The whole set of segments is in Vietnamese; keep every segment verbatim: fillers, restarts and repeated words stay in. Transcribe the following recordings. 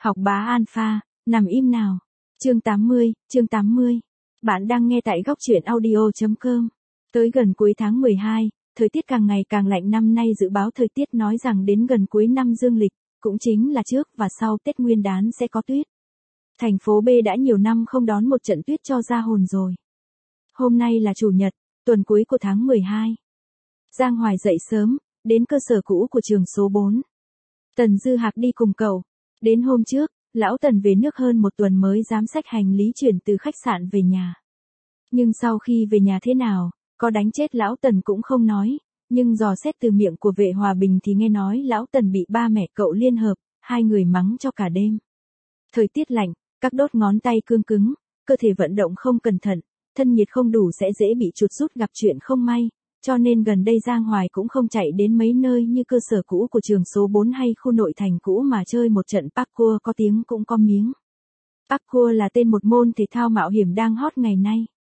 Học bá alpha, nằm im nào. Chương tám mươi, chương tám mươi. Bạn đang nghe tại góc truyện audio chấm com. Tới gần cuối tháng mười hai, thời tiết càng ngày càng lạnh. Năm nay dự báo thời tiết nói rằng đến gần cuối năm dương lịch, cũng chính là trước và sau Tết Nguyên đán sẽ có tuyết. Thành phố B đã nhiều năm không đón một trận tuyết cho ra hồn rồi. Hôm nay là Chủ nhật, tuần cuối của tháng mười hai. Giang Hoài dậy sớm, đến cơ sở cũ của trường số bốn. Tần Dư Hạc đi cùng cậu. Đến hôm trước, lão Tần về nước hơn một tuần mới dám xách hành lý chuyển từ khách sạn về nhà. Nhưng sau khi về nhà thế nào, có đánh chết lão Tần cũng không nói, nhưng dò xét từ miệng của Vệ Hòa Bình thì nghe nói lão Tần bị ba mẹ cậu liên hợp, hai người mắng cho cả đêm. Thời tiết lạnh, các đốt ngón tay cương cứng, cơ thể vận động không cẩn thận, thân nhiệt không đủ sẽ dễ bị chuột rút gặp chuyện không may. Cho nên gần đây Giang Hoài cũng không chạy đến mấy nơi như cơ sở cũ của trường số bốn hay khu nội thành cũ mà chơi một trận parkour có tiếng cũng có miếng. Parkour là tên một môn thể thao mạo hiểm đang hot ngày nay.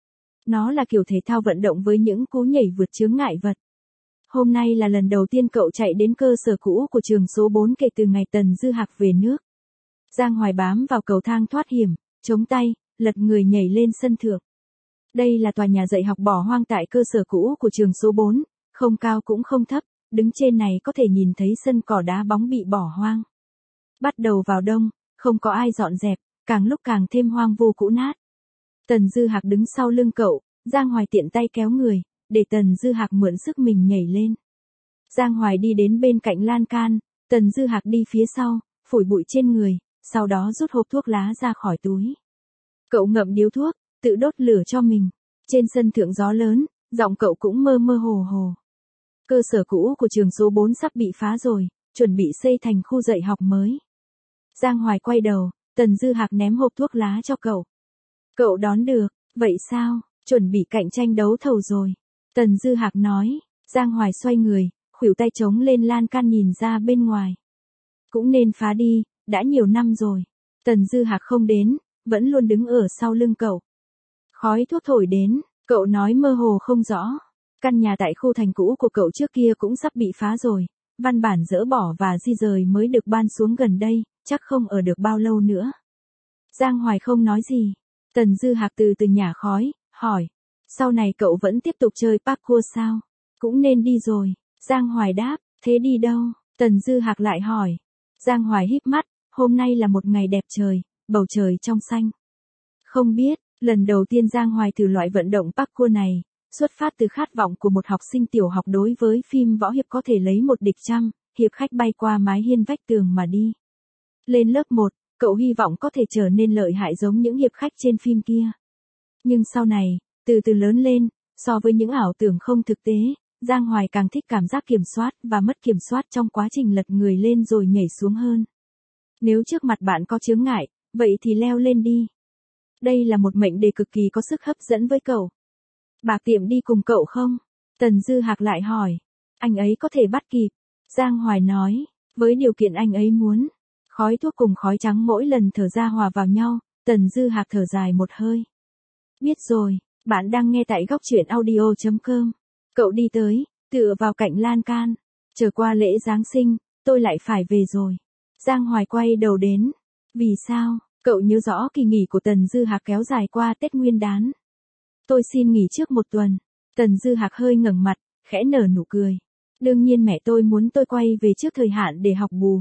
Nó là kiểu thể thao vận động với những cú nhảy vượt chướng ngại vật. Hôm nay là lần đầu tiên cậu chạy đến cơ sở cũ của trường số bốn kể từ ngày Tần Dư Hạc về nước. Giang Hoài bám vào cầu thang thoát hiểm, chống tay, lật người nhảy lên sân thượng. Đây là tòa nhà dạy học bỏ hoang tại cơ sở cũ của trường số bốn, không cao cũng không thấp, đứng trên này có thể nhìn thấy sân cỏ đá bóng bị bỏ hoang. Bắt đầu vào đông, không có ai dọn dẹp, càng lúc càng thêm hoang vu cũ nát. Tần Dư Hạc đứng sau lưng cậu, Giang Hoài tiện tay kéo người, để Tần Dư Hạc mượn sức mình nhảy lên. Giang Hoài đi đến bên cạnh lan can, Tần Dư Hạc đi phía sau, phủi bụi trên người, sau đó rút hộp thuốc lá ra khỏi túi. Cậu ngậm điếu thuốc, tự đốt lửa cho mình. Trên sân thượng gió lớn, giọng cậu cũng mơ mơ hồ hồ. Cơ sở cũ của trường số bốn sắp bị phá rồi, chuẩn bị xây thành khu dạy học mới. Giang Hoài quay đầu, Tần Dư Hạc ném hộp thuốc lá cho cậu. Cậu đón được, vậy sao, chuẩn bị cạnh tranh đấu thầu rồi. Tần Dư Hạc nói, Giang Hoài xoay người, khuỷu tay chống lên lan can nhìn ra bên ngoài. Cũng nên phá đi, đã nhiều năm rồi. Tần Dư Hạc không đến, vẫn luôn đứng ở sau lưng cậu. Khói thuốc thổi đến, cậu nói mơ hồ không rõ. Căn nhà tại khu thành cũ của cậu trước kia cũng sắp bị phá rồi. Văn bản dỡ bỏ và di rời mới được ban xuống gần đây, chắc không ở được bao lâu nữa. Giang Hoài không nói gì. Tần Dư Hạc từ từ nhả khói, hỏi. Sau này cậu vẫn tiếp tục chơi parkour sao? Cũng nên đi rồi. Giang Hoài đáp, thế đi đâu? Tần Dư Hạc lại hỏi. Giang Hoài híp mắt, hôm nay là một ngày đẹp trời, bầu trời trong xanh. Không biết. Lần đầu tiên Giang Hoài thử loại vận động parkour này, xuất phát từ khát vọng của một học sinh tiểu học đối với phim võ hiệp có thể lấy một địch trăm, hiệp khách bay qua mái hiên vách tường mà đi. Lên lớp một, cậu hy vọng có thể trở nên lợi hại giống những hiệp khách trên phim kia. Nhưng sau này, từ từ lớn lên, so với những ảo tưởng không thực tế, Giang Hoài càng thích cảm giác kiểm soát và mất kiểm soát trong quá trình lật người lên rồi nhảy xuống hơn. Nếu trước mặt bạn có chướng ngại, vậy thì leo lên đi. Đây là một mệnh đề cực kỳ có sức hấp dẫn với cậu. Bà Tiệm đi cùng cậu không? Tần Dư Hạc lại hỏi. Anh ấy có thể bắt kịp. Giang Hoài nói, với điều kiện anh ấy muốn. Khói thuốc cùng khói trắng mỗi lần thở ra hòa vào nhau, Tần Dư Hạc thở dài một hơi. Biết rồi, bạn đang nghe tại góc truyện audio chấm com. Cậu đi tới, tựa vào cạnh lan can. Chờ qua lễ Giáng sinh, tôi lại phải về rồi. Giang Hoài quay đầu đến. Vì sao? Cậu nhớ rõ kỳ nghỉ của Tần Dư Hạc kéo dài qua Tết Nguyên đán. Tôi xin nghỉ trước một tuần. Tần Dư Hạc hơi ngẩng mặt, khẽ nở nụ cười. Đương nhiên mẹ tôi muốn tôi quay về trước thời hạn để học bù.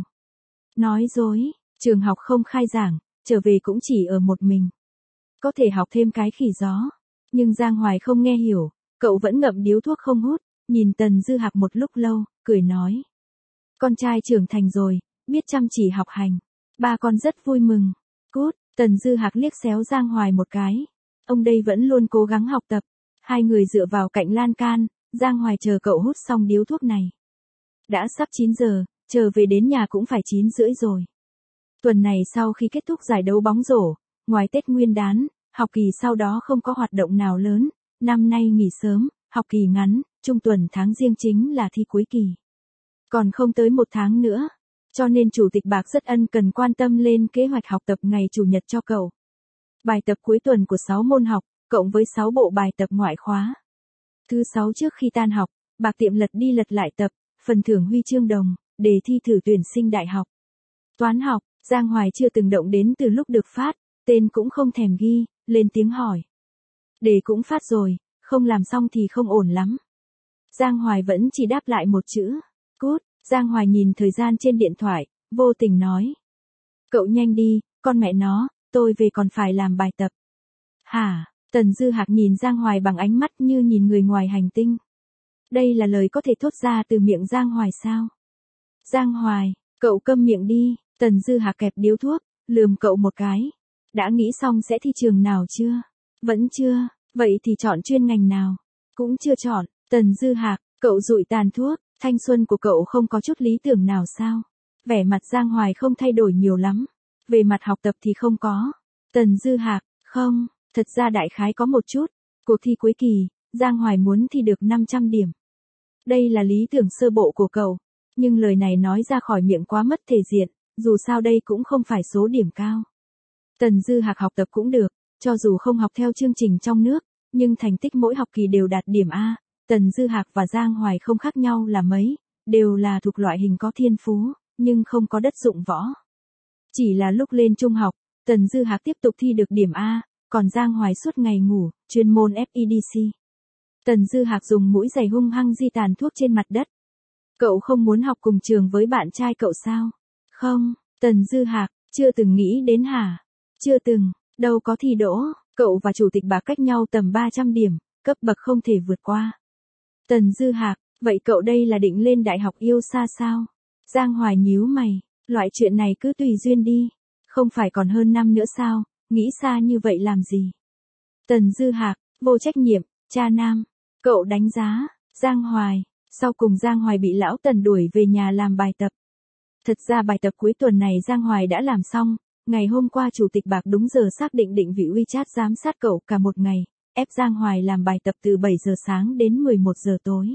Nói dối, trường học không khai giảng, trở về cũng chỉ ở một mình. Có thể học thêm cái khỉ gió. Nhưng Giang Hoài không nghe hiểu, cậu vẫn ngậm điếu thuốc không hút, nhìn Tần Dư Hạc một lúc lâu, cười nói. Con trai trưởng thành rồi, biết chăm chỉ học hành. Ba con rất vui mừng. Cút, Tần Dư Hạc liếc xéo Giang Hoài một cái. Ông đây vẫn luôn cố gắng học tập. Hai người dựa vào cạnh lan can, Giang Hoài chờ cậu hút xong điếu thuốc này. Đã sắp chín giờ, chờ về đến nhà cũng phải chín rưỡi rồi. Tuần này sau khi kết thúc giải đấu bóng rổ, ngoài Tết Nguyên đán, học kỳ sau đó không có hoạt động nào lớn. Năm nay nghỉ sớm, học kỳ ngắn, trung tuần tháng Giêng chính là thi cuối kỳ. Còn không tới một tháng nữa. Cho nên Chủ tịch Bạc rất ân cần quan tâm lên kế hoạch học tập ngày Chủ nhật cho cậu. Bài tập cuối tuần của sáu môn học, cộng với sáu bộ bài tập ngoại khóa. Thứ sáu trước khi tan học, Bạc Tiệm lật đi lật lại tập, phần thưởng huy chương đồng, đề thi thử tuyển sinh đại học. Toán học, Giang Hoài chưa từng động đến từ lúc được phát, tên cũng không thèm ghi, lên tiếng hỏi. Đề cũng phát rồi, không làm xong thì không ổn lắm. Giang Hoài vẫn chỉ đáp lại một chữ, cút. Giang Hoài nhìn thời gian trên điện thoại, vô tình nói. Cậu nhanh đi, con mẹ nó, tôi về còn phải làm bài tập. Hả? Tần Dư Hạc nhìn Giang Hoài bằng ánh mắt như nhìn người ngoài hành tinh. Đây là lời có thể thốt ra từ miệng Giang Hoài sao? Giang Hoài, cậu câm miệng đi. Tần Dư Hạc kẹp điếu thuốc, lườm cậu một cái. Đã nghĩ xong sẽ thi trường nào chưa? Vẫn chưa, vậy thì chọn chuyên ngành nào? Cũng chưa chọn. Tần Dư Hạc, cậu dụi tàn thuốc, thanh xuân của cậu không có chút lý tưởng nào sao? Vẻ mặt Giang Hoài không thay đổi nhiều lắm. Về mặt học tập thì không có. Tần Dư Hạc, không, thật ra đại khái có một chút. Cuộc thi cuối kỳ, Giang Hoài muốn thi được năm trăm điểm. Đây là lý tưởng sơ bộ của cậu. Nhưng lời này nói ra khỏi miệng quá mất thể diện, dù sao đây cũng không phải số điểm cao. Tần Dư Hạc học tập cũng được, cho dù không học theo chương trình trong nước, nhưng thành tích mỗi học kỳ đều đạt điểm A. Tần Dư Hạc và Giang Hoài không khác nhau là mấy, đều là thuộc loại hình có thiên phú, nhưng không có đất dụng võ. Chỉ là lúc lên trung học, Tần Dư Hạc tiếp tục thi được điểm A, còn Giang Hoài suốt ngày ngủ, chuyên môn ép i đê xê. Tần Dư Hạc dùng mũi giày hung hăng di tàn thuốc trên mặt đất. Cậu không muốn học cùng trường với bạn trai cậu sao? Không, Tần Dư Hạc, chưa từng nghĩ đến hả? Chưa từng, đâu có thi đỗ, cậu và chủ tịch Bạc cách nhau tầm ba trăm điểm, cấp bậc không thể vượt qua. Tần Dư Hạc, vậy cậu đây là định lên đại học yêu xa sao? Giang Hoài nhíu mày, loại chuyện này cứ tùy duyên đi, không phải còn hơn năm nữa sao, nghĩ xa như vậy làm gì? Tần Dư Hạc, vô trách nhiệm, cha nam, cậu đánh giá, Giang Hoài, sau cùng Giang Hoài bị lão Tần đuổi về nhà làm bài tập. Thật ra bài tập cuối tuần này Giang Hoài đã làm xong, ngày hôm qua chủ tịch Bạc đúng giờ xác định định vị WeChat giám sát cậu cả một ngày, ép Giang Hoài làm bài tập từ bảy giờ sáng đến mười một giờ tối.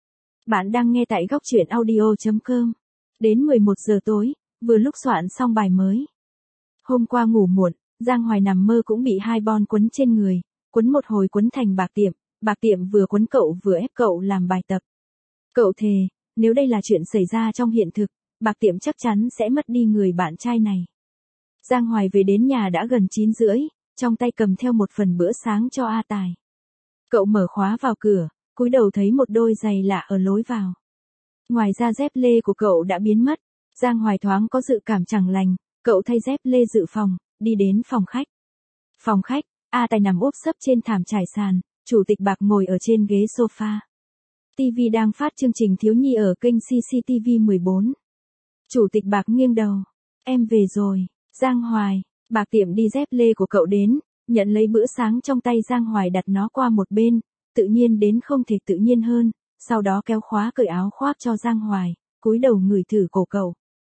Bạn đang nghe tại góc truyện audio chấm com. Đến mười một giờ tối, vừa lúc soạn xong bài mới. Hôm qua ngủ muộn, Giang Hoài nằm mơ cũng bị hai bon quấn trên người, quấn một hồi quấn thành Bạc Tiệm, Bạc Tiệm vừa quấn cậu vừa ép cậu làm bài tập. Cậu thề, nếu đây là chuyện xảy ra trong hiện thực, Bạc Tiệm chắc chắn sẽ mất đi người bạn trai này. Giang Hoài về đến nhà đã gần chín rưỡi, trong tay cầm theo một phần bữa sáng cho A Tài. Cậu mở khóa vào cửa, cúi đầu thấy một đôi giày lạ ở lối vào. Ngoài ra dép lê của cậu đã biến mất, Giang Hoài thoáng có dự cảm chẳng lành, cậu thay dép lê dự phòng, đi đến phòng khách. Phòng khách, A Tài nằm úp sấp trên thảm trải sàn, chủ tịch Bạc ngồi ở trên ghế sofa. ti vi đang phát chương trình thiếu nhi ở kênh xê xê tê vê mười bốn. Chủ tịch Bạc nghiêng đầu, em về rồi. Giang Hoài, Bạc Tiệm đi dép lê của cậu đến, nhận lấy bữa sáng trong tay Giang Hoài đặt nó qua một bên, tự nhiên đến không thể tự nhiên hơn, sau đó kéo khóa cởi áo khoác cho Giang Hoài, cúi đầu ngửi thử cổ cậu.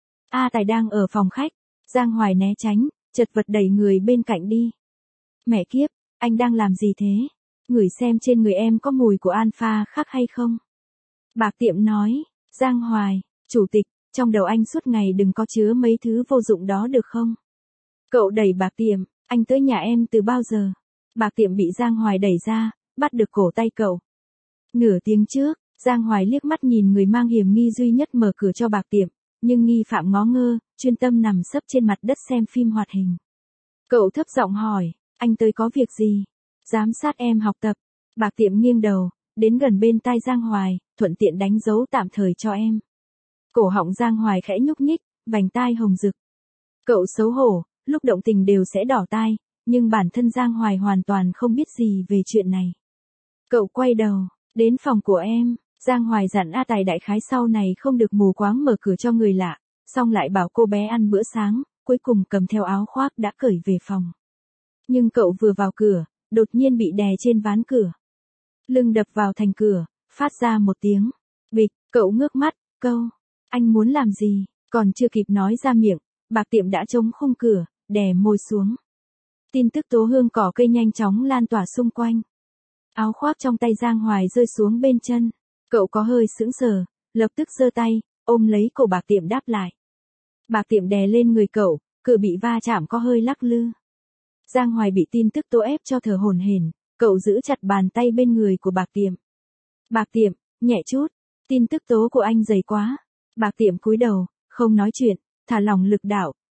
A Tài đang ở phòng khách, Giang Hoài né tránh, chật vật đẩy người bên cạnh đi. Mẹ kiếp, anh đang làm gì thế? Ngửi xem trên người em có mùi của alpha khác hay không? Bạc Tiệm nói, Giang Hoài, chủ tịch, trong đầu anh suốt ngày đừng có chứa mấy thứ vô dụng đó được không? Cậu đẩy Bạc Tiệm, anh tới nhà em từ bao giờ? Bạc Tiệm bị Giang Hoài đẩy ra, bắt được cổ tay cậu. Nửa tiếng trước, Giang Hoài liếc mắt nhìn người mang hiểm nghi duy nhất mở cửa cho Bạc Tiệm, nhưng nghi phạm ngó ngơ, chuyên tâm nằm sấp trên mặt đất xem phim hoạt hình. Cậu thấp giọng hỏi, anh tới có việc gì? Giám sát em học tập. Bạc Tiệm nghiêng đầu, đến gần bên tai Giang Hoài, thuận tiện đánh dấu tạm thời cho em. Cổ họng Giang Hoài khẽ nhúc nhích, vành tai hồng rực. Cậu xấu hổ, lúc động tình đều sẽ đỏ tai, nhưng bản thân Giang Hoài hoàn toàn không biết gì về chuyện này. Cậu quay đầu, đến phòng của em, Giang Hoài dặn A Tài đại khái sau này không được mù quáng mở cửa cho người lạ, xong lại bảo cô bé ăn bữa sáng, cuối cùng cầm theo áo khoác đã cởi về phòng. Nhưng cậu vừa vào cửa, đột nhiên bị đè trên ván cửa. Lưng đập vào thành cửa, phát ra một tiếng bịch, cậu ngước mắt, câu, anh muốn làm gì, còn chưa kịp nói ra miệng, Bạc Tiệm đã chống khung cửa, đè môi xuống. Tin tức tố hương cỏ cây nhanh chóng lan tỏa xung quanh. Áo khoác trong tay Giang Hoài rơi xuống bên chân, cậu có hơi sững sờ, lập tức giơ tay, ôm lấy cổ Bạc Tiệm đáp lại. Bạc Tiệm đè lên người cậu, cửa bị va chạm có hơi lắc lư. Giang Hoài bị tin tức tố ép cho thở hổn hển, cậu giữ chặt bàn tay bên người của Bạc Tiệm. Bạc Tiệm, nhẹ chút, tin tức tố của anh dày quá. Bạc Tiệm cúi đầu, không nói chuyện, thả lỏng lực đạo,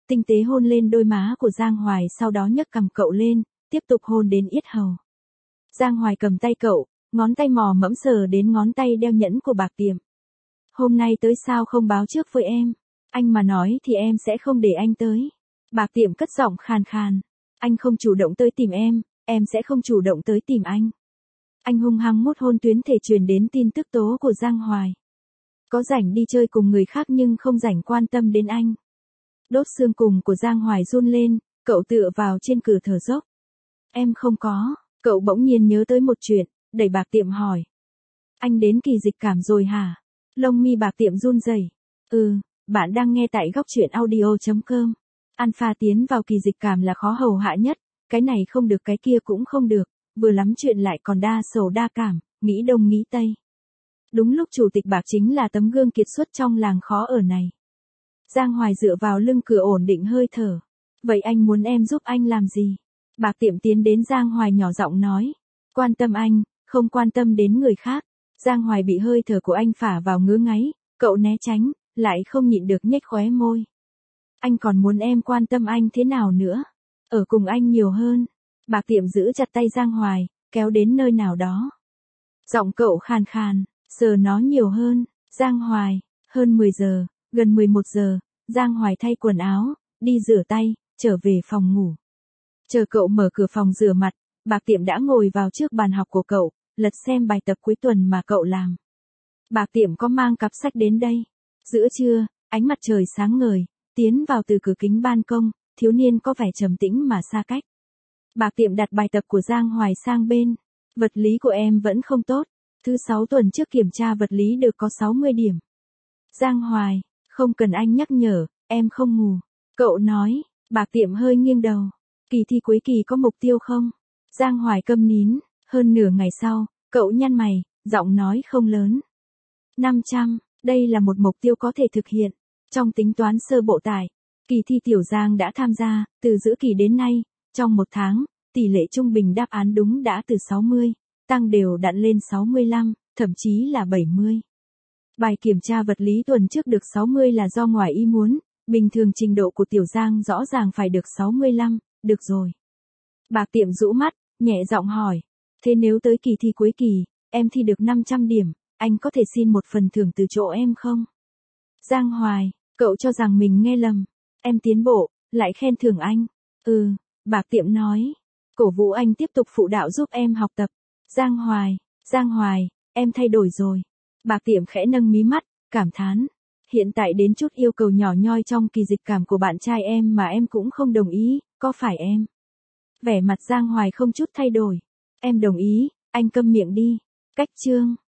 tinh tế hôn lên đôi má của Giang Hoài, sau đó nhấc cằm cậu lên, tiếp tục hôn đến yết hầu. Giang Hoài cầm tay cậu, ngón tay mò mẫm sờ đến ngón tay đeo nhẫn của Bạc Tiệm. Hôm nay tới sao không báo trước với em? Anh mà nói thì em sẽ không để anh tới. Bạc Tiệm cất giọng khàn khàn. Anh không chủ động tới tìm em, em sẽ không chủ động tới tìm anh. Anh hung hăng mút hôn tuyến thể truyền đến tin tức tố của Giang Hoài. Có rảnh đi chơi cùng người khác nhưng không rảnh quan tâm đến anh. Đốt xương cùng của Giang Hoài run lên, cậu tựa vào trên cửa thở dốc. Em không có, cậu bỗng nhiên nhớ tới một chuyện, đẩy Bạc Tiệm hỏi. Anh đến kỳ dịch cảm rồi hả? Lông mi Bạc Tiệm run rẩy. Ừ, bạn đang nghe tại góc truyện audio chấm com. Alpha tiến vào kỳ dịch cảm là khó hầu hạ nhất, cái này không được cái kia cũng không được, vừa lắm chuyện lại còn đa sầu đa cảm, nghĩ đông nghĩ tây. Đúng lúc chủ tịch Bạc chính là tấm gương kiệt xuất trong làng khó ở này. Giang Hoài dựa vào lưng cửa ổn định hơi thở. Vậy anh muốn em giúp anh làm gì? Bạc Tiệm tiến đến Giang Hoài nhỏ giọng nói. Quan tâm anh, không quan tâm đến người khác. Giang Hoài bị hơi thở của anh phả vào ngứa ngáy, cậu né tránh, lại không nhịn được nhếch khóe môi. Anh còn muốn em quan tâm anh thế nào nữa? Ở cùng anh nhiều hơn. Bạc Tiệm giữ chặt tay Giang Hoài, kéo đến nơi nào đó. Giọng cậu khàn khàn, giờ nó nhiều hơn. Giang Hoài, hơn mười giờ, gần mười một giờ, Giang Hoài thay quần áo, đi rửa tay, trở về phòng ngủ. Chờ cậu mở cửa phòng rửa mặt, Bạc Tiệm đã ngồi vào trước bàn học của cậu, lật xem bài tập cuối tuần mà cậu làm. Bạc Tiệm có mang cặp sách đến đây. Giữa trưa, ánh mặt trời sáng ngời, tiến vào từ cửa kính ban công, thiếu niên có vẻ trầm tĩnh mà xa cách. Bạc Tiệm đặt bài tập của Giang Hoài sang bên. Vật lý của em vẫn không tốt. Thứ sáu tuần trước kiểm tra vật lý được có sáu mươi điểm. Giang Hoài, không cần anh nhắc nhở, em không ngu. Cậu nói. Bạc Tiệm hơi nghiêng đầu. Kỳ thi cuối kỳ có mục tiêu không? Giang Hoài câm nín. Hơn nửa ngày sau, cậu nhăn mày, giọng nói không lớn. năm trăm, đây là một mục tiêu có thể thực hiện. Trong tính toán sơ bộ tại, kỳ thi Tiểu Giang đã tham gia, từ giữa kỳ đến nay, trong một tháng, tỷ lệ trung bình đáp án đúng đã từ sáu mươi, tăng đều đặn lên sáu mươi lăm, thậm chí là bảy mươi. Bài kiểm tra vật lý tuần trước được sáu mươi là do ngoài ý muốn, bình thường trình độ của Tiểu Giang rõ ràng phải được sáu mươi lăm, được rồi. Bạc Tiệm rũ mắt, nhẹ giọng hỏi, thế nếu tới kỳ thi cuối kỳ, em thi được năm trăm điểm, anh có thể xin một phần thưởng từ chỗ em không? Giang Hoài, cậu cho rằng mình nghe lầm, em tiến bộ, lại khen thưởng anh. Ừ, Bạc Tiệm nói, cổ vũ anh tiếp tục phụ đạo giúp em học tập. Giang Hoài, Giang Hoài, em thay đổi rồi. Bạc Tiệm khẽ nâng mí mắt, cảm thán. Hiện tại đến chút yêu cầu nhỏ nhoi trong kỳ dịch cảm của bạn trai em mà em cũng không đồng ý, có phải em? Vẻ mặt Giang Hoài không chút thay đổi. Em đồng ý, anh câm miệng đi. Cách chương.